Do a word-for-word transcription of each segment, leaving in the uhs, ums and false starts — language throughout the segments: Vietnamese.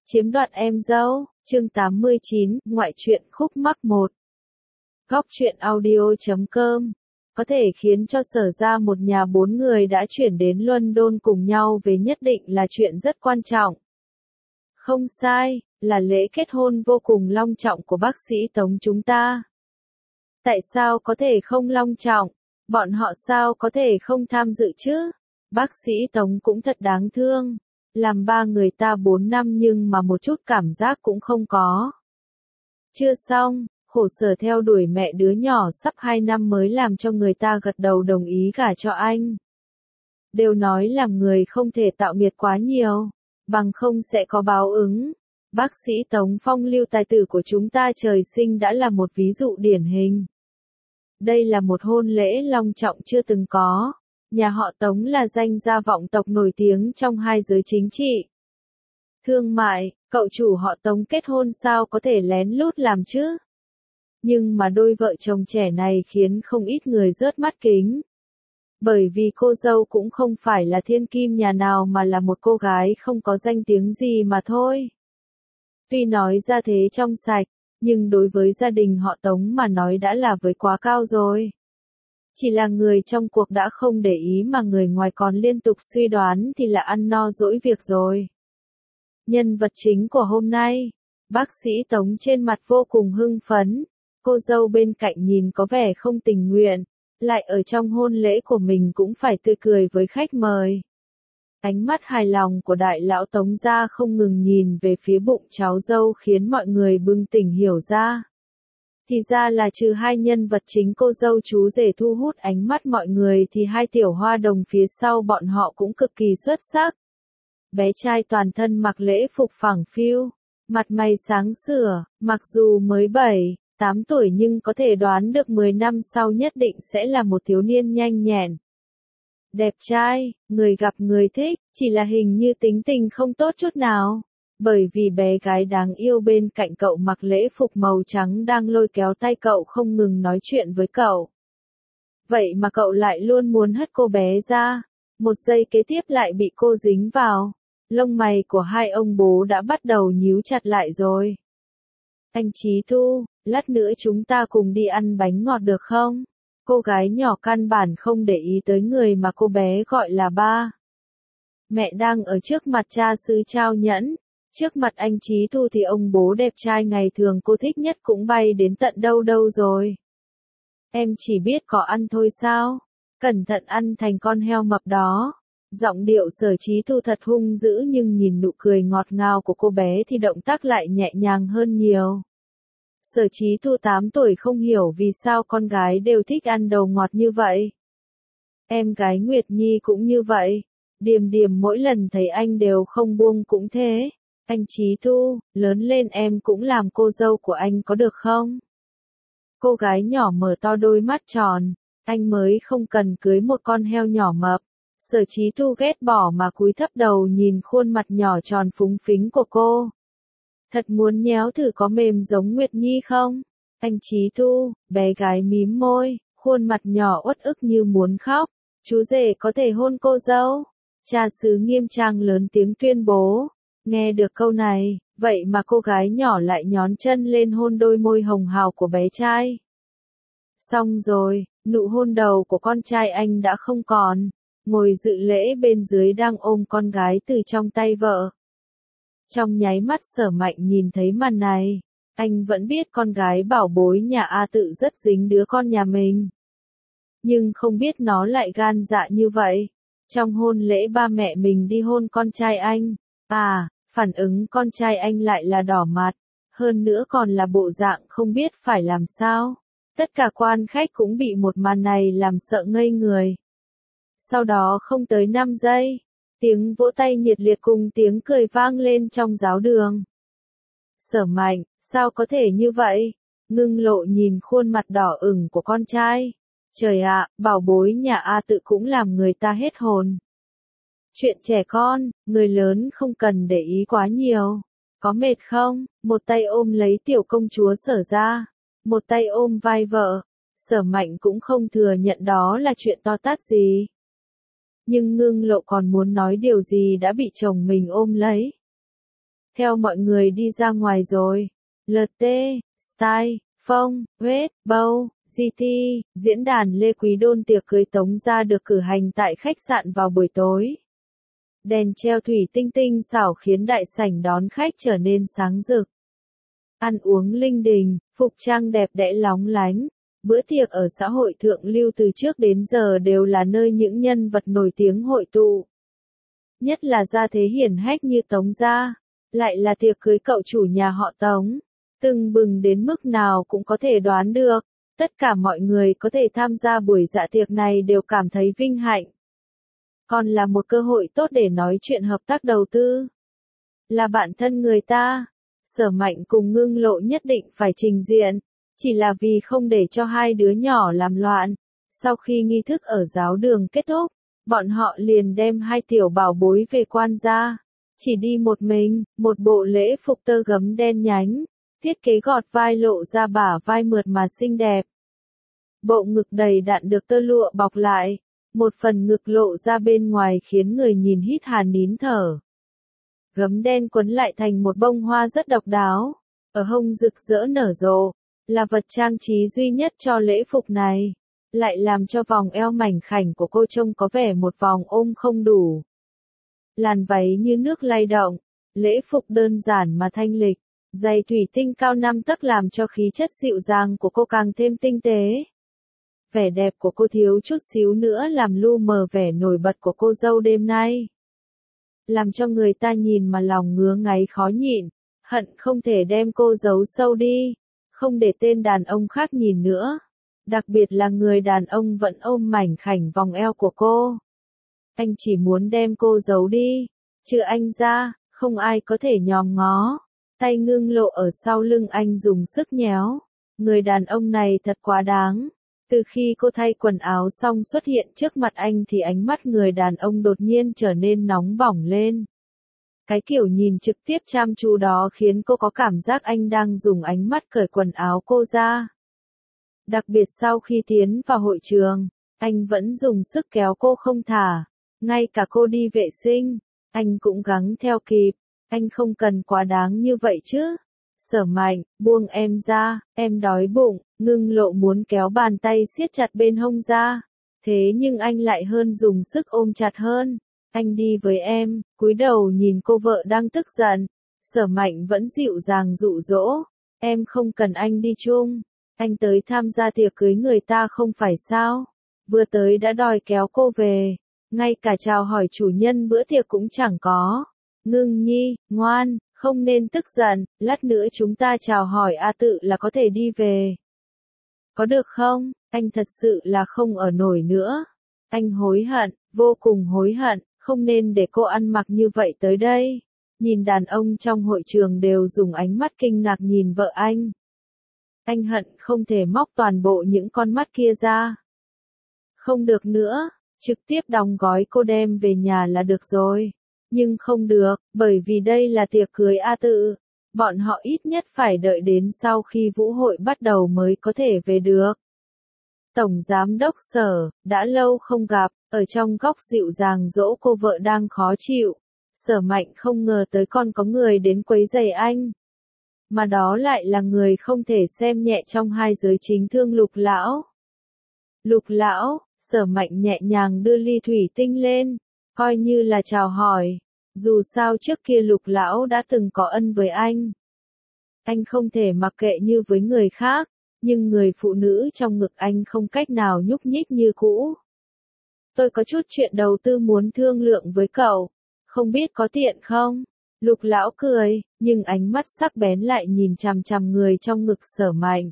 Chiếm đoạt em dâu, chương tám mươi chín, ngoại truyện khúc mắc một. Góc truyện audio chấm com có thể khiến cho Sở ra một nhà bốn người đã chuyển đến London cùng nhau về nhất định là chuyện rất quan trọng. Không sai, là lễ kết hôn vô cùng long trọng của bác sĩ Tống chúng ta. Tại sao có thể không long trọng? Bọn họ sao có thể không tham dự chứ? Bác sĩ Tống cũng thật đáng thương. Làm ba người ta bốn năm nhưng mà một chút cảm giác cũng không có. Chưa xong, khổ sở theo đuổi mẹ đứa nhỏ sắp hai năm mới làm cho người ta gật đầu đồng ý gả cho anh. Đều nói làm người không thể tạo nghiệp quá nhiều, bằng không sẽ có báo ứng. Bác sĩ Tống phong lưu tài tử của chúng ta trời sinh đã là một ví dụ điển hình. Đây là một hôn lễ long trọng chưa từng có. Nhà họ Tống là danh gia vọng tộc nổi tiếng trong hai giới chính trị. Thương mại, cậu chủ họ Tống kết hôn sao có thể lén lút làm chứ? Nhưng mà đôi vợ chồng trẻ này khiến không ít người rớt mắt kính. Bởi vì cô dâu cũng không phải là thiên kim nhà nào mà là một cô gái không có danh tiếng gì mà thôi. Tuy nói ra thế trong sạch, nhưng đối với gia đình họ Tống mà nói đã là với quá cao rồi. Chỉ là người trong cuộc đã không để ý mà người ngoài còn liên tục suy đoán thì là ăn no dỗi việc rồi. Nhân vật chính của hôm nay, bác sĩ Tống trên mặt vô cùng hưng phấn, cô dâu bên cạnh nhìn có vẻ không tình nguyện, lại ở trong hôn lễ của mình cũng phải tươi cười với khách mời. Ánh mắt hài lòng của đại lão Tống gia không ngừng nhìn về phía bụng cháu dâu khiến mọi người bừng tỉnh hiểu ra. Thì ra là trừ hai nhân vật chính cô dâu chú rể thu hút ánh mắt mọi người thì hai tiểu hoa đồng phía sau bọn họ cũng cực kỳ xuất sắc. Bé trai toàn thân mặc lễ phục phẳng phiu, mặt mày sáng sủa, mặc dù mới bảy, tám tuổi nhưng có thể đoán được mười năm sau nhất định sẽ là một thiếu niên nhanh nhẹn. Đẹp trai, người gặp người thích, chỉ là hình như tính tình không tốt chút nào. Bởi vì bé gái đáng yêu bên cạnh cậu mặc lễ phục màu trắng đang lôi kéo tay cậu không ngừng nói chuyện với cậu. Vậy mà cậu lại luôn muốn hất cô bé ra. Một giây kế tiếp lại bị cô dính vào. Lông mày của hai ông bố đã bắt đầu nhíu chặt lại rồi. Anh Chí Thu, lát nữa chúng ta cùng đi ăn bánh ngọt được không? Cô gái nhỏ căn bản không để ý tới người mà cô bé gọi là ba. Mẹ đang ở trước mặt cha xứ trao nhẫn. Trước mặt anh Chí Thu thì ông bố đẹp trai ngày thường cô thích nhất cũng bay đến tận đâu đâu rồi. Em chỉ biết có ăn thôi sao? Cẩn thận ăn thành con heo mập đó. Giọng điệu Sở Chí Thu thật hung dữ nhưng nhìn nụ cười ngọt ngào của cô bé thì động tác lại nhẹ nhàng hơn nhiều. Sở Chí Thu tám tuổi không hiểu vì sao con gái đều thích ăn đồ ngọt như vậy. Em gái Nguyệt Nhi cũng như vậy. Điềm điềm mỗi lần thấy anh đều không buông cũng thế. Anh Chí Thu, lớn lên em cũng làm cô dâu của anh có được không? Cô gái nhỏ mở to đôi mắt tròn, anh mới không cần cưới một con heo nhỏ mập. Sở Chí Thu ghét bỏ mà cúi thấp đầu nhìn khuôn mặt nhỏ tròn phúng phính của cô. Thật muốn nhéo thử có mềm giống Nguyệt Nhi không? Anh Chí Thu, bé gái mím môi, khuôn mặt nhỏ uất ức như muốn khóc. Chú rể có thể hôn cô dâu. Cha xứ nghiêm trang lớn tiếng tuyên bố. Nghe được câu này, vậy mà cô gái nhỏ lại nhón chân lên hôn đôi môi hồng hào của bé trai. Xong rồi, nụ hôn đầu của con trai anh đã không còn. Ngồi dự lễ bên dưới đang ôm con gái từ trong tay vợ. Trong nháy mắt Sở Mạnh nhìn thấy màn này, anh vẫn biết con gái bảo bối nhà A Tự rất dính đứa con nhà mình. Nhưng không biết nó lại gan dạ như vậy. Trong hôn lễ ba mẹ mình đi hôn con trai anh. À, phản ứng con trai anh lại là đỏ mặt. Hơn nữa còn là bộ dạng không biết phải làm sao. Tất cả quan khách cũng bị một màn này làm sợ ngây người. Sau đó không tới năm giây, tiếng vỗ tay nhiệt liệt cùng tiếng cười vang lên trong giáo đường. Sở Mạnh, sao có thể như vậy? Ngưng Lộ nhìn khuôn mặt đỏ ửng của con trai. Trời ạ, bảo bối nhà A Tự cũng làm người ta hết hồn. Chuyện trẻ con, người lớn không cần để ý quá nhiều. Có mệt không? Một tay ôm lấy tiểu công chúa Sở ra, một tay ôm vai vợ. Sở Mạnh cũng không thừa nhận đó là chuyện to tát gì. Nhưng Ngưng Lộ còn muốn nói điều gì đã bị chồng mình ôm lấy. theo mọi người đi ra ngoài rồi. lờ tê, Style, Phong, Red, Bow, giê tê, diễn đàn Lê Quý Đôn tiệc cưới Tống Gia được cử hành tại khách sạn vào buổi tối. Đèn treo thủy tinh tinh xảo khiến đại sảnh đón khách trở nên sáng rực. Ăn uống linh đình, phục trang đẹp đẽ lóng lánh. Bữa tiệc ở xã hội thượng lưu từ trước đến giờ đều là nơi những nhân vật nổi tiếng hội tụ. Nhất là gia thế hiển hách như Tống Gia, lại là tiệc cưới cậu chủ nhà họ Tống. Tưng bừng đến mức nào cũng có thể đoán được, tất cả mọi người có thể tham gia buổi dạ tiệc này đều cảm thấy vinh hạnh. Còn là một cơ hội tốt để nói chuyện hợp tác đầu tư. Là bạn thân người ta, Sở Mạnh cùng Ngưng Lộ nhất định phải trình diện, chỉ là vì không để cho hai đứa nhỏ làm loạn. Sau khi nghi thức ở giáo đường kết thúc, bọn họ liền đem hai tiểu bảo bối về quan gia. Chỉ đi một mình, một bộ lễ phục tơ gấm đen nhánh, thiết kế gọt vai lộ ra bả vai mượt mà xinh đẹp. Bộ ngực đầy đặn được tơ lụa bọc lại, một phần ngực lộ ra bên ngoài khiến người nhìn hít hà nín thở. Gấm đen quấn lại thành một bông hoa rất độc đáo, ở hông rực rỡ nở rộ, là vật trang trí duy nhất cho lễ phục này, lại làm cho vòng eo mảnh khảnh của cô trông có vẻ một vòng ôm không đủ. Làn váy như nước lay động, lễ phục đơn giản mà thanh lịch, giày thủy tinh cao năm tấc làm cho khí chất dịu dàng của cô càng thêm tinh tế. Vẻ đẹp của cô thiếu chút xíu nữa làm lu mờ vẻ nổi bật của cô dâu đêm nay. Làm cho người ta nhìn mà lòng ngứa ngáy khó nhịn, hận không thể đem cô giấu sâu đi, không để tên đàn ông khác nhìn nữa. Đặc biệt là người đàn ông vẫn ôm mảnh khảnh vòng eo của cô. Anh chỉ muốn đem cô giấu đi, trừ anh ra, không ai có thể nhòm ngó. Tay Ngưng Lộ ở sau lưng anh dùng sức nhéo. Người đàn ông này thật quá đáng. Từ khi cô thay quần áo xong xuất hiện trước mặt anh thì ánh mắt người đàn ông đột nhiên trở nên nóng bỏng lên. Cái kiểu nhìn trực tiếp chăm chú đó khiến cô có cảm giác anh đang dùng ánh mắt cởi quần áo cô ra. Đặc biệt sau khi tiến vào hội trường, anh vẫn dùng sức kéo cô không thả. Ngay cả cô đi vệ sinh, anh cũng gắng theo kịp. Anh không cần quá đáng như vậy chứ. Sở Mạnh, buông em ra, em đói bụng. Ngưng Lộ muốn kéo bàn tay siết chặt bên hông ra. Thế nhưng anh lại hơn dùng sức ôm chặt hơn. Anh đi với em, cúi đầu nhìn cô vợ đang tức giận. Sở Mạnh vẫn dịu dàng dụ dỗ. Em không cần anh đi chung. Anh tới tham gia tiệc cưới người ta không phải sao. Vừa tới đã đòi kéo cô về. Ngay cả chào hỏi chủ nhân bữa tiệc cũng chẳng có. Ngưng Nhi, ngoan, không nên tức giận, lát nữa chúng ta chào hỏi A Tự là có thể đi về. Có được không? Anh thật sự là không ở nổi nữa. Anh hối hận, vô cùng hối hận, không nên để cô ăn mặc như vậy tới đây. Nhìn đàn ông trong hội trường đều dùng ánh mắt kinh ngạc nhìn vợ anh. Anh hận không thể móc toàn bộ những con mắt kia ra. Không được nữa, trực tiếp đóng gói cô đem về nhà là được rồi. Nhưng không được, bởi vì đây là tiệc cưới A Tự. Bọn họ ít nhất phải đợi đến sau khi vũ hội bắt đầu mới có thể về được. Tổng Giám đốc Sở, đã lâu không gặp, ở trong góc dịu dàng dỗ cô vợ đang khó chịu. Sở Mạnh không ngờ tới còn có người đến quấy rầy anh. Mà đó lại là người không thể xem nhẹ trong hai giới chính thương Lục Lão. Lục Lão, Sở Mạnh nhẹ nhàng đưa ly thủy tinh lên, coi như là chào hỏi. Dù sao trước kia Lục Lão đã từng có ân với anh. Anh không thể mặc kệ như với người khác, nhưng người phụ nữ trong ngực anh không cách nào nhúc nhích như cũ. Tôi có chút chuyện đầu tư muốn thương lượng với cậu, không biết có tiện không? Lục Lão cười, nhưng ánh mắt sắc bén lại nhìn chằm chằm người trong ngực Sở Mạnh.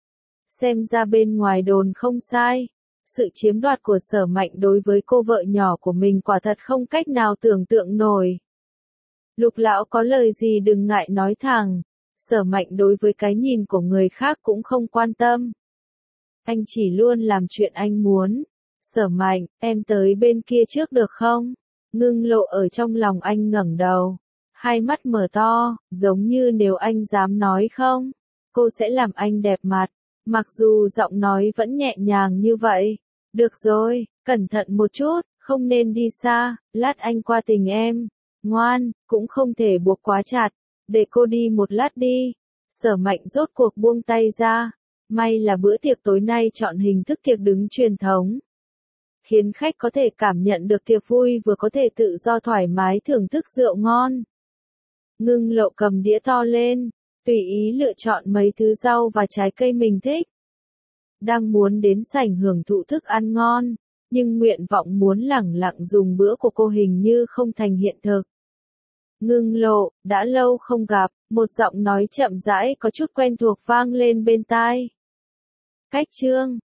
Xem ra bên ngoài đồn không sai. Sự chiếm đoạt của Sở Mạnh đối với cô vợ nhỏ của mình quả thật không cách nào tưởng tượng nổi. Lục Lão có lời gì đừng ngại nói thẳng. Sở Mạnh đối với cái nhìn của người khác cũng không quan tâm. Anh chỉ luôn làm chuyện anh muốn. Sở Mạnh, em tới bên kia trước được không? Ngưng Lộ ở trong lòng anh ngẩng đầu. Hai mắt mở to, giống như nếu anh dám nói không, cô sẽ làm anh đẹp mặt. Mặc dù giọng nói vẫn nhẹ nhàng như vậy. Được rồi, cẩn thận một chút, không nên đi xa, lát anh qua tình em. Ngoan, cũng không thể buộc quá chặt. Để cô đi một lát đi. Sở Mạnh rốt cuộc buông tay ra. May là bữa tiệc tối nay chọn hình thức tiệc đứng truyền thống, khiến khách có thể cảm nhận được tiệc vui vừa có thể tự do thoải mái thưởng thức rượu ngon. Ngưng Lộ cầm đĩa to lên, tùy ý lựa chọn mấy thứ rau và trái cây mình thích. Đang muốn đến sảnh hưởng thụ thức ăn ngon, nhưng nguyện vọng muốn lẳng lặng dùng bữa của cô hình như không thành hiện thực. Ngưng Lộ, đã lâu không gặp, một giọng nói chậm rãi có chút quen thuộc vang lên bên tai. Cách Trương,